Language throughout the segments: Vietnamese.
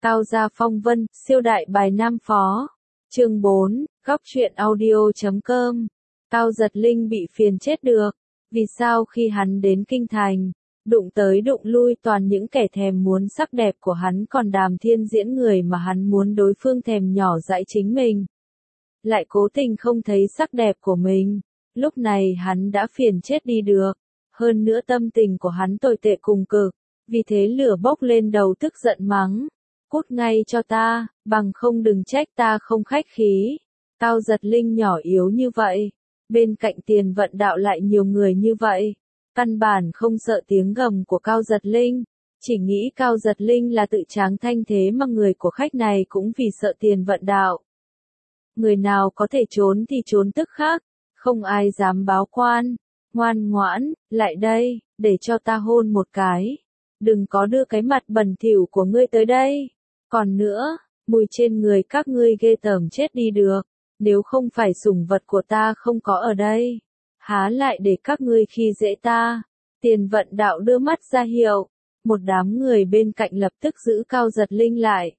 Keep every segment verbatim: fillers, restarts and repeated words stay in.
Cao gia phong vân, siêu đại bài Nam Phó. Chương bốn, góc truyện audio chấm com. Cao Giật Linh bị phiền chết được. Vì sao khi hắn đến kinh thành, đụng tới đụng lui toàn những kẻ thèm muốn sắc đẹp của hắn, còn Đàm Thiên Diễn người mà hắn muốn đối phương thèm nhỏ dãi chính mình, lại cố tình không thấy sắc đẹp của mình. Lúc này hắn đã phiền chết đi được. Hơn nữa tâm tình của hắn tồi tệ cùng cực, vì thế lửa bốc lên đầu tức giận mắng. Cút ngay cho ta, bằng không đừng trách ta không khách khí. Cao Giật Linh nhỏ yếu như vậy, bên cạnh Tiền Vận Đạo lại nhiều người như vậy, căn bản không sợ tiếng gầm của Cao Giật Linh, chỉ nghĩ Cao Giật Linh là tự tráng thanh thế mà người của khách này cũng vì sợ Tiền Vận Đạo. Người nào có thể trốn thì trốn tức khắc, không ai dám báo quan. Ngoan ngoãn, lại đây, để cho ta hôn một cái. Đừng có đưa cái mặt bẩn thỉu của ngươi tới đây. Còn nữa, mùi trên người các ngươi ghê tởm chết đi được. Nếu không phải sủng vật của ta không có ở đây, há lại để các ngươi khi dễ ta. Tiền Vận Đạo đưa mắt ra hiệu. Một đám người bên cạnh lập tức giữ Cao Giật Linh lại.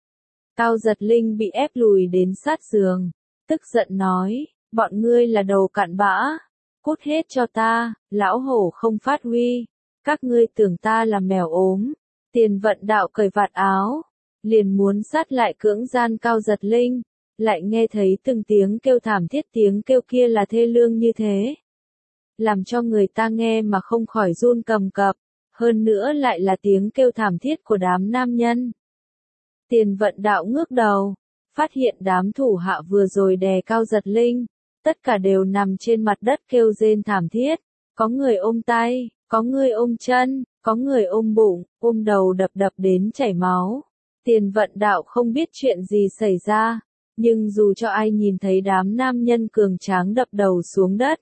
Cao Giật Linh bị ép lùi đến sát giường, tức giận nói, bọn ngươi là đầu cặn bã. Cút hết cho ta, lão hổ không phát huy. Các ngươi tưởng ta là mèo ốm. Tiền Vận Đạo cởi vạt áo, liền muốn sát lại cưỡng gian Cao Giật Linh, lại nghe thấy từng tiếng kêu thảm thiết, tiếng kêu kia là thê lương như thế, làm cho người ta nghe mà không khỏi run cầm cập, hơn nữa lại là tiếng kêu thảm thiết của đám nam nhân. Tiền Vận Đạo ngước đầu, phát hiện đám thủ hạ vừa rồi đè Cao Giật Linh, tất cả đều nằm trên mặt đất kêu rên thảm thiết, có người ôm tay, có người ôm chân, có người ôm bụng, ôm đầu đập đập đến chảy máu. Tiền Vận Đạo không biết chuyện gì xảy ra, nhưng dù cho ai nhìn thấy đám nam nhân cường tráng đập đầu xuống đất,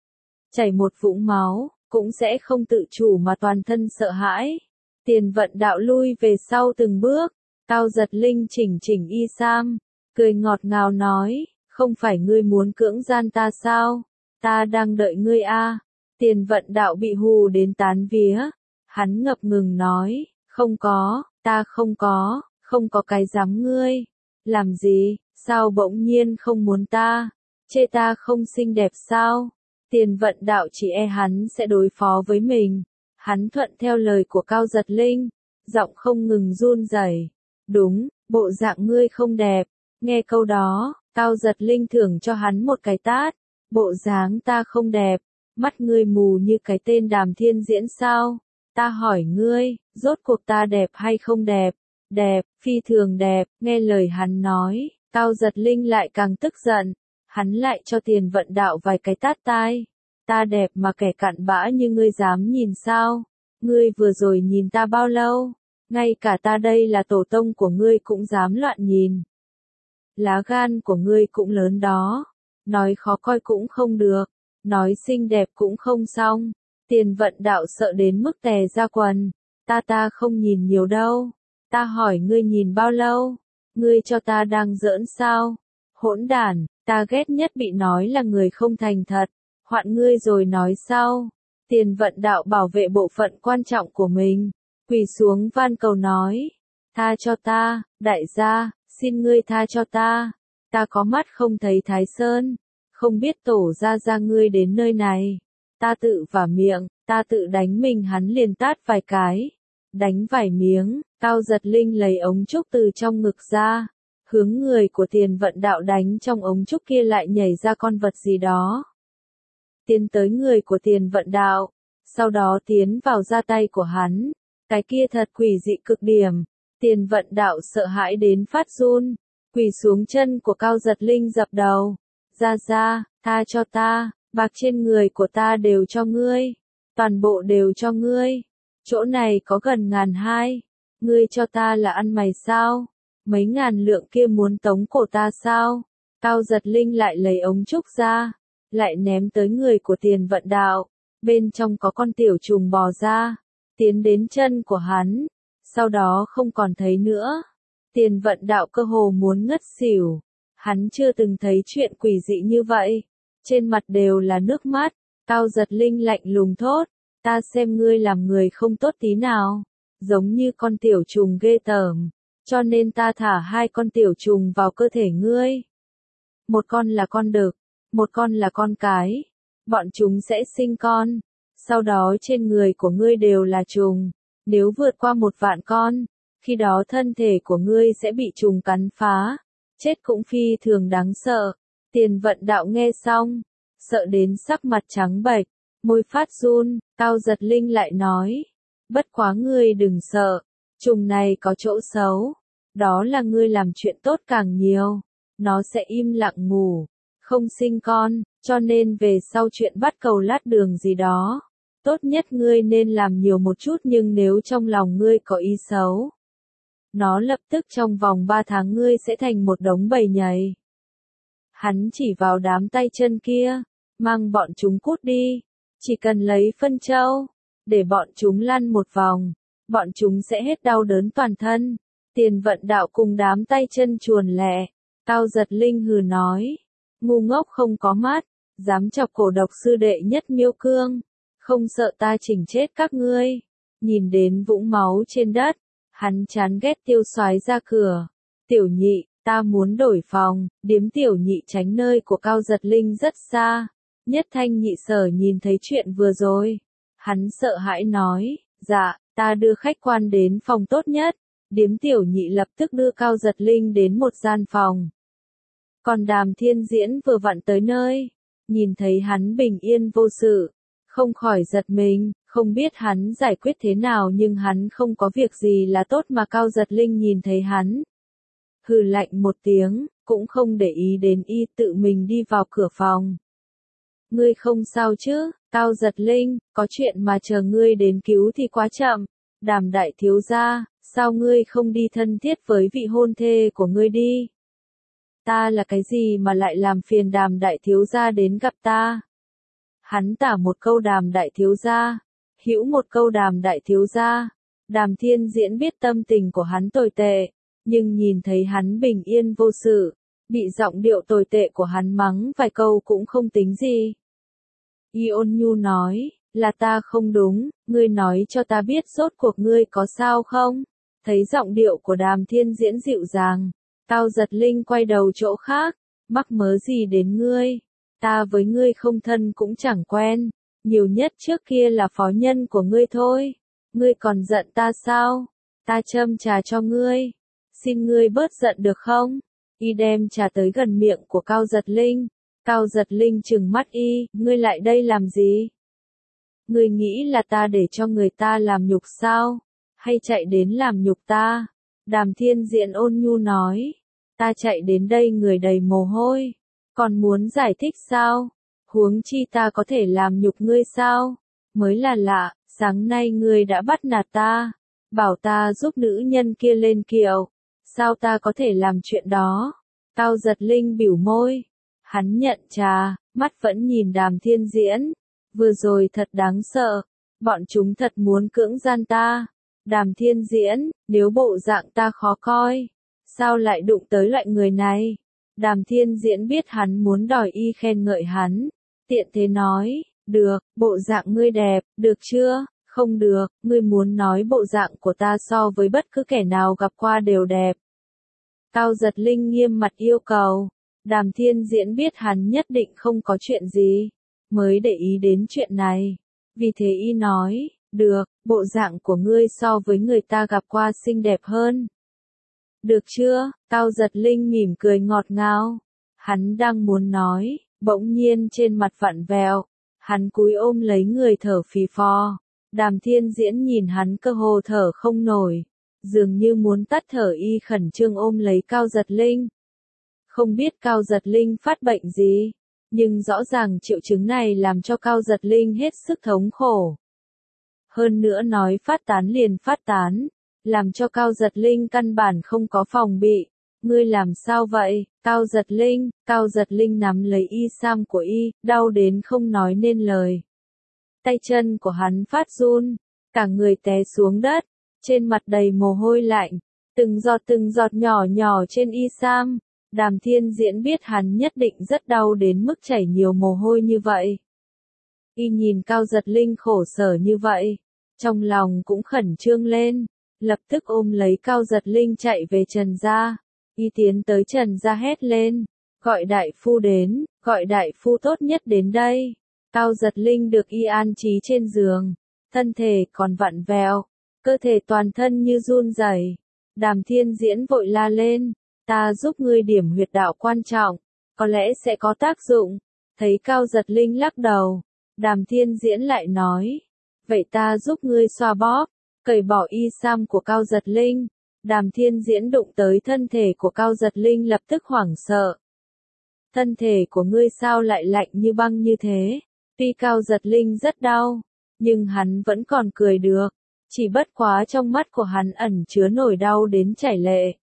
chảy một vũng máu, cũng sẽ không tự chủ mà toàn thân sợ hãi. Tiền Vận Đạo lui về sau từng bước, Cao Giật Linh chỉnh chỉnh y sam, cười ngọt ngào nói, không phải ngươi muốn cưỡng gian ta sao? Ta đang đợi ngươi a. Tiền Vận Đạo bị hù đến tán vía, hắn ngập ngừng nói, không có, ta không có, không có cái dám ngươi. Làm gì, sao bỗng nhiên không muốn ta? Chê ta không xinh đẹp sao? Tiền Vận Đạo chỉ e hắn sẽ đối phó với mình. Hắn thuận theo lời của Cao Giật Linh, giọng không ngừng run rẩy. Đúng, bộ dạng ngươi không đẹp. Nghe câu đó, Cao Giật Linh thưởng cho hắn một cái tát. Bộ dáng ta không đẹp, mắt ngươi mù như cái tên Đàm Thiên Diễn sao? Ta hỏi ngươi, rốt cuộc ta đẹp hay không đẹp? Đẹp, phi thường đẹp. Nghe lời hắn nói, Cao Giật Linh lại càng tức giận. Hắn lại cho Tiền Vận Đạo vài cái tát tai. Ta đẹp mà kẻ cặn bã như ngươi dám nhìn sao? Ngươi vừa rồi nhìn ta bao lâu? Ngay cả ta đây là tổ tông của ngươi cũng dám loạn nhìn. Lá gan của ngươi cũng lớn đó. Nói khó coi cũng không được, nói xinh đẹp cũng không xong. Tiền Vận Đạo sợ đến mức tè ra quần. Ta ta không nhìn nhiều đâu. Ta hỏi ngươi nhìn bao lâu? Ngươi cho ta đang giỡn sao? Hỗn đản, ta ghét nhất bị nói là người không thành thật. Hoạn ngươi rồi nói sau. Tiền Vận Đạo bảo vệ bộ phận quan trọng của mình, quỳ xuống van cầu nói, tha cho ta, đại gia, xin ngươi tha cho ta. Ta có mắt không thấy Thái Sơn, không biết tổ ra ra ngươi đến nơi này. Ta tự vả miệng, ta tự đánh mình. Hắn liền tát vài cái, đánh vài miếng. Cao Giật Linh lấy ống trúc từ trong ngực ra, hướng người của Tiền Vận Đạo đánh. Trong ống trúc kia lại nhảy ra con vật gì đó, tiến tới người của Tiền Vận Đạo, sau đó tiến vào ra tay của hắn. Cái kia thật quỷ dị cực điểm. Tiền Vận Đạo sợ hãi đến phát run, quỳ xuống chân của Cao Giật Linh dập đầu. Ra ra, tha cho ta, bạc trên người của ta đều cho ngươi, toàn bộ đều cho ngươi. Chỗ này có gần ngàn hai, ngươi cho ta là ăn mày sao? Mấy ngàn lượng kia muốn tống cổ ta sao? Cao Giật Linh lại lấy ống trúc ra, lại ném tới người của Tiền Vận Đạo. Bên trong có con tiểu trùng bò ra, tiến đến chân của hắn, sau đó không còn thấy nữa. Tiền Vận Đạo cơ hồ muốn ngất xỉu. Hắn chưa từng thấy chuyện quỷ dị như vậy. Trên mặt đều là nước mắt. Cao Giật Linh lạnh lùng thốt, ta xem ngươi làm người không tốt tí nào, giống như con tiểu trùng ghê tởm. cho nên ta thả hai con tiểu trùng vào cơ thể ngươi. Một con là con đực, một con là con cái. Bọn chúng sẽ sinh con, sau đó trên người của ngươi đều là trùng. Nếu vượt qua một vạn con, khi đó thân thể của ngươi sẽ bị trùng cắn phá, chết cũng phi thường đáng sợ. Tiền Vận Đạo nghe xong, sợ đến sắc mặt trắng bệch, môi phát run. Cao Giật Linh lại nói, bất quá ngươi đừng sợ, trùng này có chỗ xấu, đó là ngươi làm chuyện tốt càng nhiều, nó sẽ im lặng ngủ, không sinh con, cho nên về sau chuyện bắt cầu lát đường gì đó, tốt nhất ngươi nên làm nhiều một chút, nhưng nếu trong lòng ngươi có ý xấu, nó lập tức trong vòng ba tháng ngươi sẽ thành một đống bầy nhầy. Hắn chỉ vào đám tay chân kia, mang bọn chúng cút đi, chỉ cần lấy phân châu, để bọn chúng lăn một vòng, bọn chúng sẽ hết đau đớn toàn thân. Tiền Vận Đạo cùng đám tay chân chuồn lẹ. Cao Giật Linh hừ nói, ngu ngốc không có mắt, dám chọc cổ độc sư đệ nhất Miêu Cương, không sợ ta chỉnh chết các ngươi. Nhìn đến vũng máu trên đất, hắn chán ghét Tiêu Soái ra cửa. Tiểu Nhị, ta muốn đổi phòng. Điếm Tiểu Nhị tránh nơi của Cao Giật Linh rất xa. Nhất Thanh Nhị Sở nhìn thấy chuyện vừa rồi, hắn sợ hãi nói, dạ, ta đưa khách quan đến phòng tốt nhất. Điếm Tiểu Nhị lập tức đưa Cao Giật Linh đến một gian phòng. Còn Đàm Thiên Diễn vừa vặn tới nơi, nhìn thấy hắn bình yên vô sự, không khỏi giật mình, không biết hắn giải quyết thế nào, nhưng hắn không có việc gì là tốt mà. Cao Giật Linh nhìn thấy hắn, hừ lạnh một tiếng, cũng không để ý đến y, tự mình đi vào cửa phòng. Ngươi không sao chứ? Cao Giật Linh, có chuyện mà chờ ngươi đến cứu thì quá chậm. Đàm đại thiếu gia, sao ngươi không đi thân thiết với vị hôn thê của ngươi đi? Ta là cái gì mà lại làm phiền Đàm đại thiếu gia đến gặp ta? Hắn tả một câu Đàm đại thiếu gia, hữu một câu Đàm đại thiếu gia. Đàm Thiên Diễn biết tâm tình của hắn tồi tệ, nhưng nhìn thấy hắn bình yên vô sự, bị giọng điệu tồi tệ của hắn mắng vài câu cũng không tính gì. Y ôn nhu nói, là ta không đúng, ngươi nói cho ta biết rốt cuộc ngươi có sao không? Thấy giọng điệu của Đàm Thiên Diễn dịu dàng, Cao Giật Linh quay đầu chỗ khác, mắc mớ gì đến ngươi? Ta với ngươi không thân cũng chẳng quen, nhiều nhất trước kia là phó nhân của ngươi thôi. Ngươi còn giận ta sao? Ta châm trà cho ngươi, xin ngươi bớt giận được không? Y đem trà tới gần miệng của Cao Giật Linh. Cao Giật Linh trừng mắt y, ngươi lại đây làm gì? Ngươi nghĩ là ta để cho người ta làm nhục sao? Hay chạy đến làm nhục ta? Đàm Thiên Diễn ôn nhu nói, ta chạy đến đây người đầy mồ hôi, còn muốn giải thích sao? Huống chi ta có thể làm nhục ngươi sao? Mới là lạ, sáng nay ngươi đã bắt nạt ta, bảo ta giúp nữ nhân kia lên kiệu, sao ta có thể làm chuyện đó? Cao Giật Linh bĩu môi. Hắn nhận trà, mắt vẫn nhìn Đàm Thiên Diễn. Vừa rồi thật đáng sợ, bọn chúng thật muốn cưỡng gian ta. Đàm Thiên Diễn, nếu bộ dạng ta khó coi, sao lại đụng tới loại người này? Đàm Thiên Diễn biết hắn muốn đòi y khen ngợi hắn, tiện thế nói, được, bộ dạng ngươi đẹp, được chưa? Không được, ngươi muốn nói bộ dạng của ta so với bất cứ kẻ nào gặp qua đều đẹp. Cao Giật Linh nghiêm mặt yêu cầu. Đàm Thiên Diễn biết hắn nhất định không có chuyện gì, mới để ý đến chuyện này. Vì thế y nói, được, bộ dạng của ngươi so với người ta gặp qua xinh đẹp hơn. Được chưa? Cao Giật Linh mỉm cười ngọt ngào. Hắn đang muốn nói, bỗng nhiên trên mặt vặn vẹo. Hắn cúi ôm lấy người thở phì phò. Đàm Thiên Diễn nhìn hắn cơ hồ thở không nổi, dường như muốn tắt thở, y khẩn trương ôm lấy Cao Giật Linh. Không biết Cao Giật Linh phát bệnh gì, nhưng rõ ràng triệu chứng này làm cho Cao Giật Linh hết sức thống khổ. Hơn nữa nói phát tán liền phát tán, làm cho Cao Giật Linh căn bản không có phòng bị. Ngươi làm sao vậy? Cao Giật Linh, Cao Giật Linh nắm lấy y sam của y, đau đến không nói nên lời. Tay chân của hắn phát run, cả người té xuống đất, trên mặt đầy mồ hôi lạnh, từng giọt từng giọt nhỏ nhỏ trên y sam. Đàm Thiên Diễn biết hắn nhất định rất đau đến mức chảy nhiều mồ hôi như vậy. Y nhìn Cao Giật Linh khổ sở như vậy, trong lòng cũng khẩn trương lên, lập tức ôm lấy Cao Giật Linh chạy về Trần gia. Y tiến tới Trần gia hét lên, gọi đại phu đến, gọi đại phu tốt nhất đến đây. Cao Giật Linh được y an trí trên giường, thân thể còn vặn vẹo, cơ thể toàn thân như run rẩy. Đàm Thiên Diễn vội la lên, ta giúp ngươi điểm huyệt đạo quan trọng, có lẽ sẽ có tác dụng. Thấy Cao Giật Linh lắc đầu, Đàm Thiên Diễn lại nói, vậy ta giúp ngươi xoa bóp. Cởi bỏ y sam của Cao Giật Linh, Đàm Thiên Diễn đụng tới thân thể của Cao Giật Linh lập tức hoảng sợ. Thân thể của ngươi sao lại lạnh như băng như thế? Tuy Cao Giật Linh rất đau, nhưng hắn vẫn còn cười được, chỉ bất quá trong mắt của hắn ẩn chứa nỗi đau đến chảy lệ.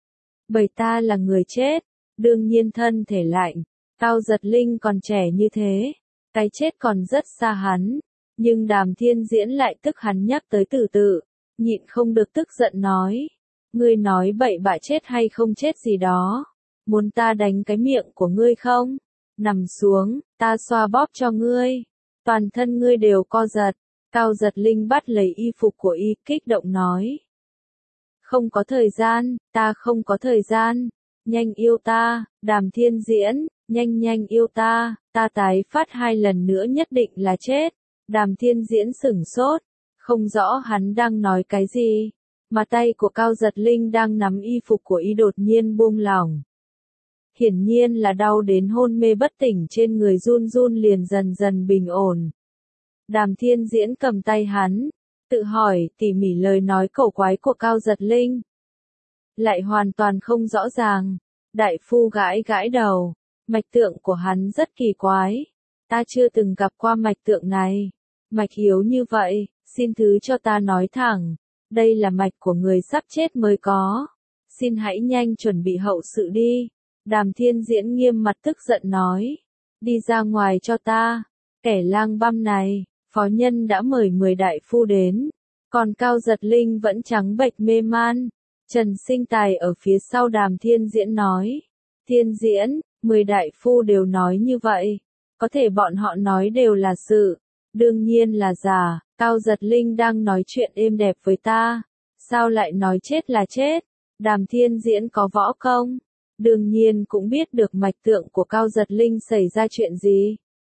Bởi ta là người chết, đương nhiên thân thể lạnh, Cao Giật Linh còn trẻ như thế, cái chết còn rất xa hắn. Nhưng Đàm Thiên Diễn lại tức hắn nhắc tới từ từ, nhịn không được tức giận nói, ngươi nói bậy bạ chết hay không chết gì đó, muốn ta đánh cái miệng của ngươi không? Nằm xuống, ta xoa bóp cho ngươi, toàn thân ngươi đều co giật. Cao Giật Linh bắt lấy y phục của y, kích động nói, không có thời gian, ta không có thời gian, nhanh yêu ta. Đàm Thiên Diễn, nhanh nhanh yêu ta, ta tái phát hai lần nữa nhất định là chết. Đàm Thiên Diễn sửng sốt, không rõ hắn đang nói cái gì, mà tay của Cao Giật Linh đang nắm y phục của y đột nhiên buông lỏng. Hiển nhiên là đau đến hôn mê bất tỉnh trên người run run liền dần dần bình ổn. Đàm Thiên Diễn cầm tay hắn, tự hỏi tỉ mỉ lời nói cổ quái của Cao Giật Linh. Lại hoàn toàn không rõ ràng, đại phu gãi gãi đầu, mạch tượng của hắn rất kỳ quái, ta chưa từng gặp qua mạch tượng này. Mạch yếu như vậy, xin thứ cho ta nói thẳng, đây là mạch của người sắp chết mới có. Xin hãy nhanh chuẩn bị hậu sự đi. Đàm Thiên Diễn nghiêm mặt tức giận nói, đi ra ngoài cho ta, kẻ lang băm này. Phó nhân đã mời mười đại phu đến, còn Cao Giật Linh vẫn trắng bệch mê man. Trần Sinh Tài ở phía sau Đàm Thiên Diễn nói, Thiên Diễn, mười đại phu đều nói như vậy, có thể bọn họ nói đều là sự. Đương nhiên là giả, Cao Giật Linh đang nói chuyện êm đẹp với ta, sao lại nói chết là chết? Đàm Thiên Diễn có võ công, đương nhiên cũng biết được mạch tượng của Cao Giật Linh xảy ra chuyện gì.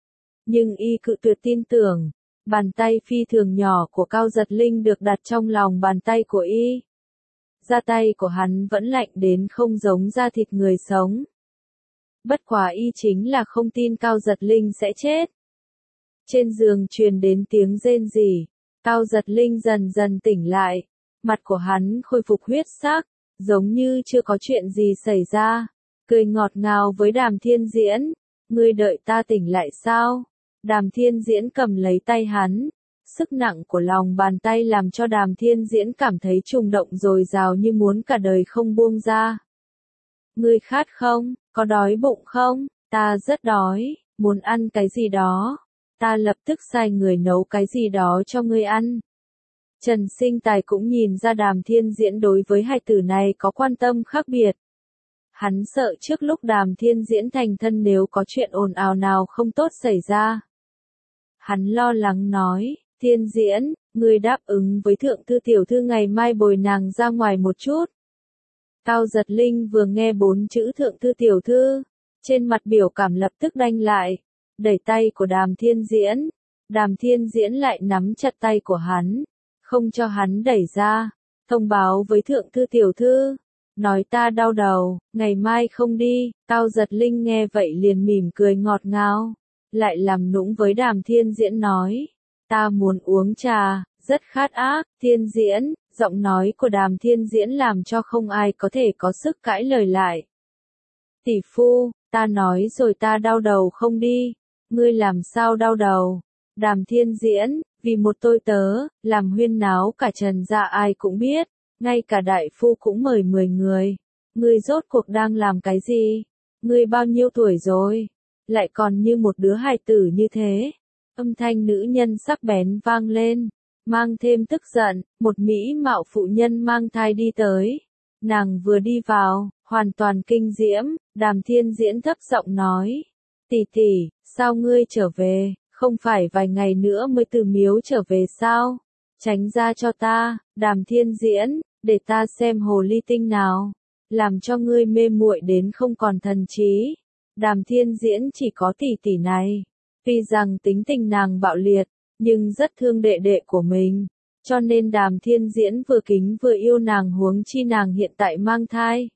Nhưng y cự tuyệt tin tưởng, bàn tay phi thường nhỏ của Cao Giật Linh được đặt trong lòng bàn tay của y. Da tay của hắn vẫn lạnh đến không giống da thịt người sống. Bất quá y chính là không tin Cao Giật Linh sẽ chết. Trên giường truyền đến tiếng rên rỉ, Cao Giật Linh dần dần tỉnh lại, mặt của hắn khôi phục huyết sắc, giống như chưa có chuyện gì xảy ra, cười ngọt ngào với Đàm Thiên Diễn, ngươi đợi ta tỉnh lại sao? Đàm Thiên Diễn cầm lấy tay hắn, sức nặng của lòng bàn tay làm cho Đàm Thiên Diễn cảm thấy trùng động dồi dào như muốn cả đời không buông ra. Ngươi khát không? Có đói bụng không? Ta rất đói, muốn ăn cái gì đó. Ta lập tức sai người nấu cái gì đó cho ngươi ăn. Trần Sinh Tài cũng nhìn ra Đàm Thiên Diễn đối với hai từ này có quan tâm khác biệt. Hắn sợ trước lúc Đàm Thiên Diễn thành thân nếu có chuyện ồn ào nào không tốt xảy ra. Hắn lo lắng nói, Thiên Diễn, ngươi đáp ứng với thượng thư tiểu thư ngày mai bồi nàng ra ngoài một chút. Cao Giật Linh vừa nghe bốn chữ thượng thư tiểu thư, trên mặt biểu cảm lập tức đanh lại, đẩy tay của Đàm Thiên Diễn. Đàm Thiên Diễn lại nắm chặt tay của hắn, không cho hắn đẩy ra, thông báo với thượng thư tiểu thư, nói ta đau đầu, ngày mai không đi. Cao Giật Linh nghe vậy liền mỉm cười ngọt ngào, lại làm nũng với Đàm Thiên Diễn nói, ta muốn uống trà, rất khát ác. Thiên Diễn, giọng nói của Đàm Thiên Diễn làm cho không ai có thể có sức cãi lời lại. Tỷ phu, ta nói rồi ta đau đầu không đi, ngươi làm sao đau đầu? Đàm Thiên Diễn, vì một tôi tớ, làm huyên náo cả Trần gia ai cũng biết, ngay cả đại phu cũng mời mười người. Ngươi rốt cuộc đang làm cái gì? Ngươi bao nhiêu tuổi rồi? Lại còn như một đứa hài tử như thế. Âm thanh nữ nhân sắc bén vang lên, mang thêm tức giận, một mỹ mạo phụ nhân mang thai đi tới. Nàng vừa đi vào, hoàn toàn kinh diễm. Đàm Thiên Diễn thấp giọng nói, tỷ tỷ, sao ngươi trở về, không phải vài ngày nữa mới từ miếu trở về sao? Tránh ra cho ta, Đàm Thiên Diễn, để ta xem hồ ly tinh nào, làm cho ngươi mê muội đến không còn thần trí. Đàm Thiên Diễn chỉ có tỷ tỷ này, tuy rằng tính tình nàng bạo liệt, nhưng rất thương đệ đệ của mình, cho nên Đàm Thiên Diễn vừa kính vừa yêu nàng, huống chi nàng hiện tại mang thai.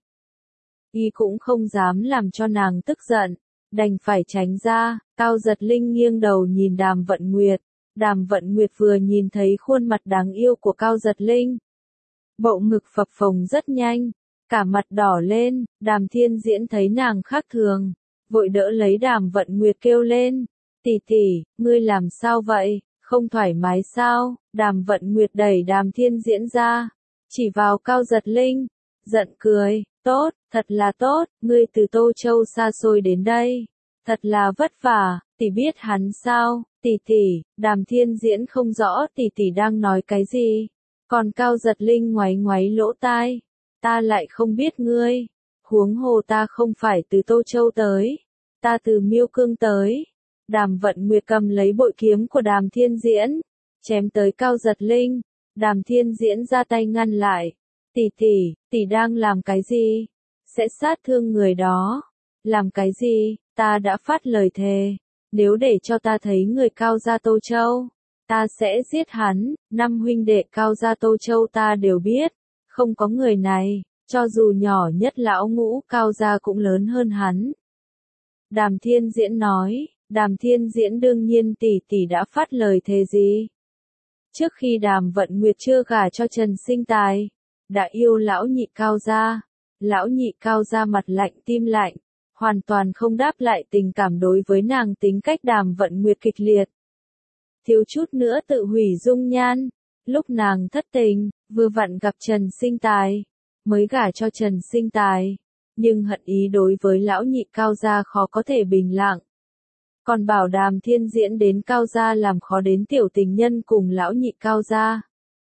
Y cũng không dám làm cho nàng tức giận, đành phải tránh ra. Cao Giật Linh nghiêng đầu nhìn Đàm Vận Nguyệt, Đàm Vận Nguyệt vừa nhìn thấy khuôn mặt đáng yêu của Cao Giật Linh, bộ ngực phập phồng rất nhanh, cả mặt đỏ lên. Đàm Thiên Diễn thấy nàng khác thường, vội đỡ lấy Đàm Vận Nguyệt kêu lên, tỷ tỷ, ngươi làm sao vậy, không thoải mái sao? Đàm Vận Nguyệt đẩy Đàm Thiên Diễn ra, chỉ vào Cao Giật Linh, giận cười, tốt, thật là tốt, ngươi từ Tô Châu xa xôi đến đây, thật là vất vả, tỷ biết hắn sao? Tỷ tỷ, Đàm Thiên Diễn không rõ tỷ tỷ đang nói cái gì, còn Cao Giật Linh ngoáy ngoáy lỗ tai, ta lại không biết ngươi, huống hồ ta không phải từ Tô Châu tới, ta từ Miêu Cương tới. Đàm Vận Nguyệt cầm lấy bội kiếm của Đàm Thiên Diễn, chém tới Cao Giật Linh. Đàm Thiên Diễn ra tay ngăn lại, tỷ tỷ, tỷ đang làm cái gì? Sẽ sát thương người đó. Làm cái gì? Ta đã phát lời thề, nếu để cho ta thấy người Cao gia Tô Châu, ta sẽ giết hắn. Năm huynh đệ Cao gia Tô Châu ta đều biết, không có người này, cho dù nhỏ nhất lão ngũ Cao gia cũng lớn hơn hắn. Đàm Thiên Diễn nói. Đàm Thiên Diễn đương nhiên tỷ tỷ đã phát lời thề gì? Trước khi Đàm Vận Nguyệt chưa gả cho Trần Sinh Tài, đã yêu lão nhị Cao gia. Lão nhị Cao gia mặt lạnh tim lạnh, hoàn toàn không đáp lại tình cảm đối với nàng. Tính cách Đàm Vận Nguyệt kịch liệt, thiếu chút nữa tự hủy dung nhan. Lúc nàng thất tình, vừa vặn gặp Trần Sinh Tài, mới gả cho Trần Sinh Tài, nhưng hận ý đối với lão nhị Cao gia khó có thể bình lặng. Còn bảo Đàm Thiên Diễn đến Cao gia làm khó đến tiểu tình nhân cùng lão nhị Cao gia.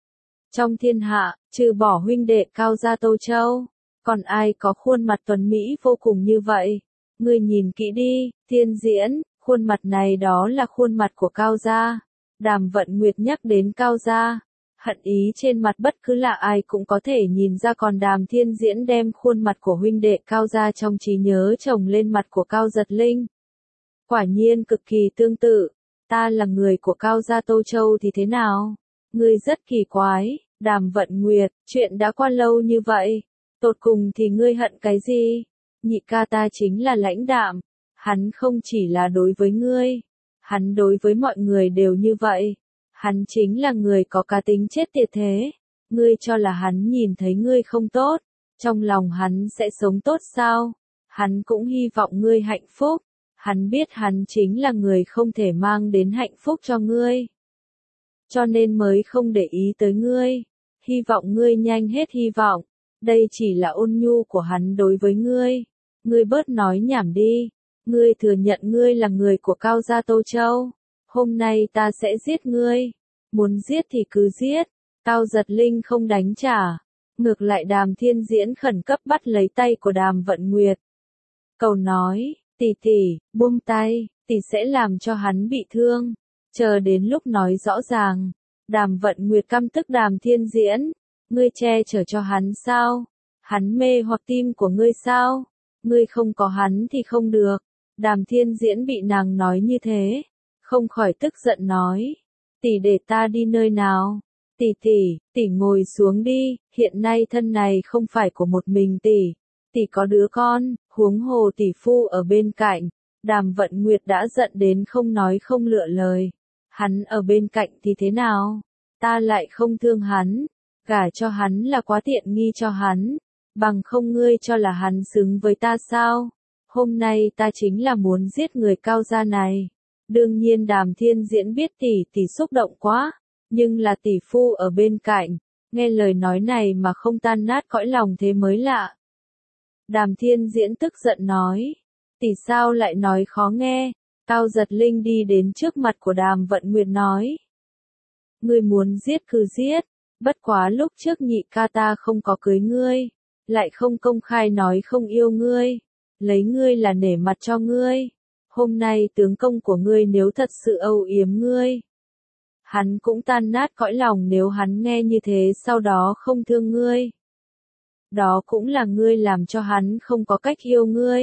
Trong thiên hạ, trừ bỏ huynh đệ Cao gia Tô Châu, còn ai có khuôn mặt tuấn mỹ vô cùng như vậy? Ngươi nhìn kỹ đi, Thiên Diễn, khuôn mặt này đó là khuôn mặt của Cao gia. Đàm Vận Nguyệt nhắc đến Cao gia, hận ý trên mặt bất cứ là ai cũng có thể nhìn ra, còn Đàm Thiên Diễn đem khuôn mặt của huynh đệ Cao gia trong trí nhớ chồng lên mặt của Cao Giật Linh. Quả nhiên cực kỳ tương tự, ta là người của Cao gia Tô Châu thì thế nào? Ngươi rất kỳ quái. Đàm Vận Nguyệt, chuyện đã qua lâu như vậy, tột cùng thì ngươi hận cái gì? Nhị ca ta chính là lãnh đạm, hắn không chỉ là đối với ngươi, hắn đối với mọi người đều như vậy, hắn chính là người có cá tính chết tiệt thế. Ngươi cho là hắn nhìn thấy ngươi không tốt, trong lòng hắn sẽ sống tốt sao? Hắn cũng hy vọng ngươi hạnh phúc, hắn biết hắn chính là người không thể mang đến hạnh phúc cho ngươi, cho nên mới không để ý tới ngươi, hy vọng ngươi nhanh hết hy vọng. Đây chỉ là ôn nhu của hắn đối với ngươi. Ngươi bớt nói nhảm đi, ngươi thừa nhận ngươi là người của Cao gia Tô Châu, hôm nay ta sẽ giết ngươi, muốn giết thì cứ giết. Cao Giật Linh không đánh trả, ngược lại Đàm Thiên Diễn khẩn cấp bắt lấy tay của Đàm Vận Nguyệt, cầu nói, tỷ tỷ, buông tay, tỷ sẽ làm cho hắn bị thương, chờ đến lúc nói rõ ràng. Đàm Vận Nguyệt căm tức Đàm Thiên Diễn, ngươi che chở cho hắn sao? Hắn mê hoặc tim của ngươi sao? Ngươi không có hắn thì không được. Đàm Thiên Diễn bị nàng nói như thế, không khỏi tức giận nói, tỷ để ta đi nơi nào? Tỷ tỷ, tỷ ngồi xuống đi, hiện nay thân này không phải của một mình tỷ, tỷ có đứa con, huống hồ tỷ phu ở bên cạnh. Đàm Vận Nguyệt đã giận đến không nói không lựa lời. Hắn ở bên cạnh thì thế nào? Ta lại không thương hắn, gả cho hắn là quá tiện nghi cho hắn, bằng không ngươi cho là hắn xứng với ta sao? Hôm nay ta chính là muốn giết người Cao gia này. Đương nhiên Đàm Thiên Diễn biết tỷ tỷ xúc động quá, nhưng là tỷ phu ở bên cạnh, nghe lời nói này mà không tan nát cõi lòng thế mới lạ. Đàm Thiên Diễn tức giận nói, tỷ sao lại nói khó nghe? Cao Giật Linh đi đến trước mặt của Đàm Vận Nguyệt nói, ngươi muốn giết cứ giết, bất quá lúc trước nhị ca ta không có cưới ngươi, lại không công khai nói không yêu ngươi, lấy ngươi là nể mặt cho ngươi. Hôm nay tướng công của ngươi nếu thật sự âu yếm ngươi, hắn cũng tan nát cõi lòng nếu hắn nghe như thế sau đó không thương ngươi. Đó cũng là ngươi làm cho hắn không có cách yêu ngươi.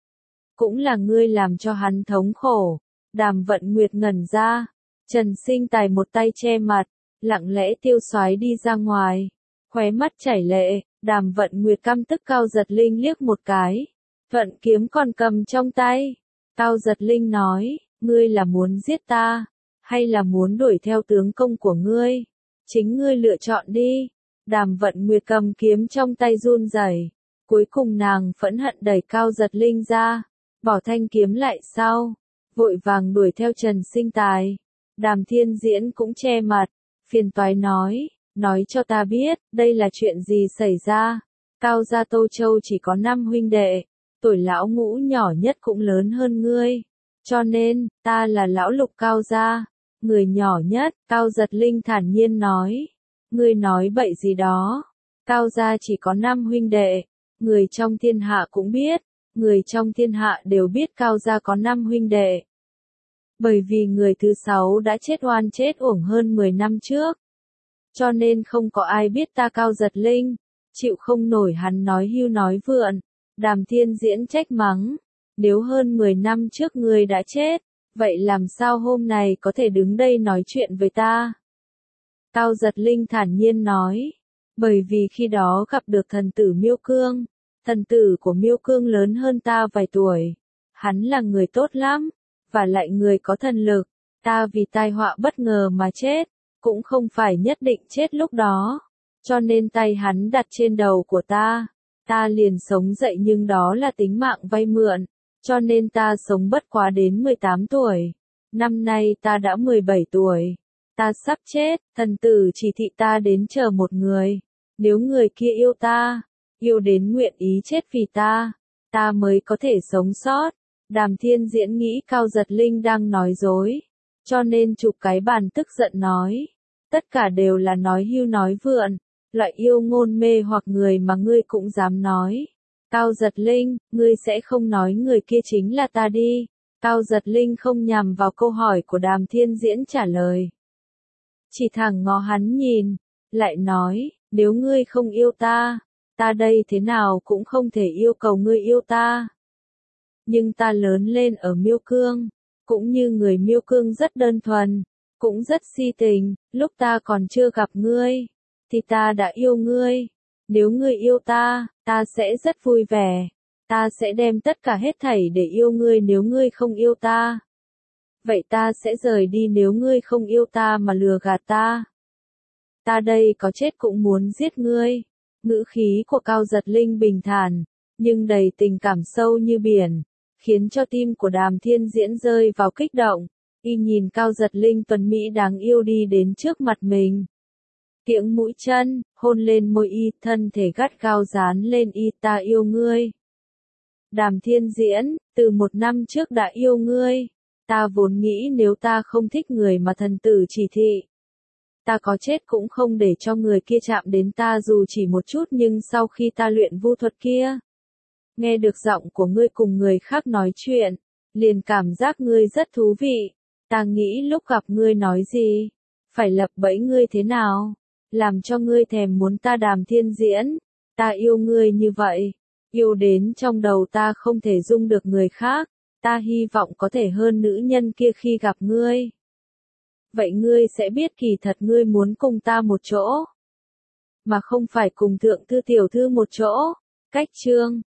Cũng là ngươi làm cho hắn thống khổ. Đàm Vận Nguyệt ngẩn ra. Trần Sinh Tài một tay che mặt, lặng lẽ tiêu xoái đi ra ngoài. Khóe mắt chảy lệ, Đàm Vận Nguyệt căm tức Cao Giật Linh liếc một cái. Vận kiếm còn cầm trong tay. Cao Giật Linh nói, ngươi là muốn giết ta, hay là muốn đuổi theo tướng công của ngươi? Chính ngươi lựa chọn đi. Đàm Vận Nguyệt cầm kiếm trong tay run rẩy. Cuối cùng nàng phẫn hận đẩy Cao Giật Linh ra, bỏ thanh kiếm lại sau, vội vàng đuổi theo Trần Sinh Tài. Đàm Thiên Diễn cũng che mặt, phiền toái nói, nói cho ta biết, đây là chuyện gì xảy ra. Cao gia Tô Châu chỉ có năm huynh đệ, tuổi lão ngũ nhỏ nhất cũng lớn hơn ngươi. Cho nên, ta là lão lục Cao gia, người nhỏ nhất. Cao Giật Linh thản nhiên nói, ngươi nói bậy gì đó. Cao gia chỉ có năm huynh đệ, người trong thiên hạ cũng biết, người trong thiên hạ đều biết Cao gia có năm huynh đệ. Bởi vì người thứ sáu đã chết oan chết uổng hơn mười năm trước. Cho nên không có ai biết ta Cao Giật Linh. Chịu không nổi hắn nói hưu nói vượn. Đàm Thiên Diễn trách mắng. Nếu hơn mười năm trước ngươi đã chết, vậy làm sao hôm nay có thể đứng đây nói chuyện với ta? Cao Giật Linh thản nhiên nói. Bởi vì khi đó gặp được thần tử Miêu Cương. Thần tử của Miêu Cương lớn hơn ta vài tuổi. Hắn là người tốt lắm, và lại người có thần lực. Ta vì tai họa bất ngờ mà chết, cũng không phải nhất định chết lúc đó. Cho nên tay hắn đặt trên đầu của ta, ta liền sống dậy, nhưng đó là tính mạng vay mượn, cho nên ta sống bất quá đến mười tám tuổi. Năm nay ta đã mười bảy tuổi. Ta sắp chết, thần tử chỉ thị ta đến chờ một người. Nếu người kia yêu ta, yêu đến nguyện ý chết vì ta, ta mới có thể sống sót. Đàm Thiên Diễn nghĩ Cao Giật Linh đang nói dối, cho nên chụp cái bàn tức giận nói. Tất cả đều là nói hưu nói vượn, loại yêu ngôn mê hoặc người mà ngươi cũng dám nói. Cao Giật Linh, ngươi sẽ không nói người kia chính là ta đi. Cao Giật Linh không nhằm vào câu hỏi của Đàm Thiên Diễn trả lời. Chỉ thẳng ngó hắn nhìn, lại nói, nếu ngươi không yêu ta, ta đây thế nào cũng không thể yêu cầu ngươi yêu ta. Nhưng ta lớn lên ở Miêu Cương, cũng như người Miêu Cương rất đơn thuần, cũng rất si tình, lúc ta còn chưa gặp ngươi, thì ta đã yêu ngươi. Nếu ngươi yêu ta, ta sẽ rất vui vẻ, ta sẽ đem tất cả hết thảy để yêu ngươi. Nếu ngươi không yêu ta, vậy ta sẽ rời đi. Nếu ngươi không yêu ta mà lừa gạt ta, ta đây có chết cũng muốn giết ngươi. Ngữ khí của Cao Giật Linh bình thản, nhưng đầy tình cảm sâu như biển, khiến cho tim của Đàm Thiên Diễn rơi vào kích động. Y nhìn Cao Giật Linh tuấn mỹ đáng yêu đi đến trước mặt mình. Kiễng mũi chân, hôn lên môi y, thân thể gắt gao dán lên y. Ta yêu ngươi. Đàm Thiên Diễn, từ một năm trước đã yêu ngươi. Ta vốn nghĩ nếu ta không thích người mà thần tử chỉ thị, ta có chết cũng không để cho người kia chạm đến ta dù chỉ một chút. Nhưng sau khi ta luyện vu thuật kia, nghe được giọng của ngươi cùng người khác nói chuyện, liền cảm giác ngươi rất thú vị. Ta nghĩ lúc gặp ngươi nói gì, phải lập bẫy ngươi thế nào, làm cho ngươi thèm muốn ta. Đàm Thiên Diễn, ta yêu ngươi như vậy, yêu đến trong đầu ta không thể dung được người khác. Ta hy vọng có thể hơn nữ nhân kia khi gặp ngươi. Vậy ngươi sẽ biết kỳ thật ngươi muốn cùng ta một chỗ, mà không phải cùng thượng thư tiểu thư một chỗ. Cách chương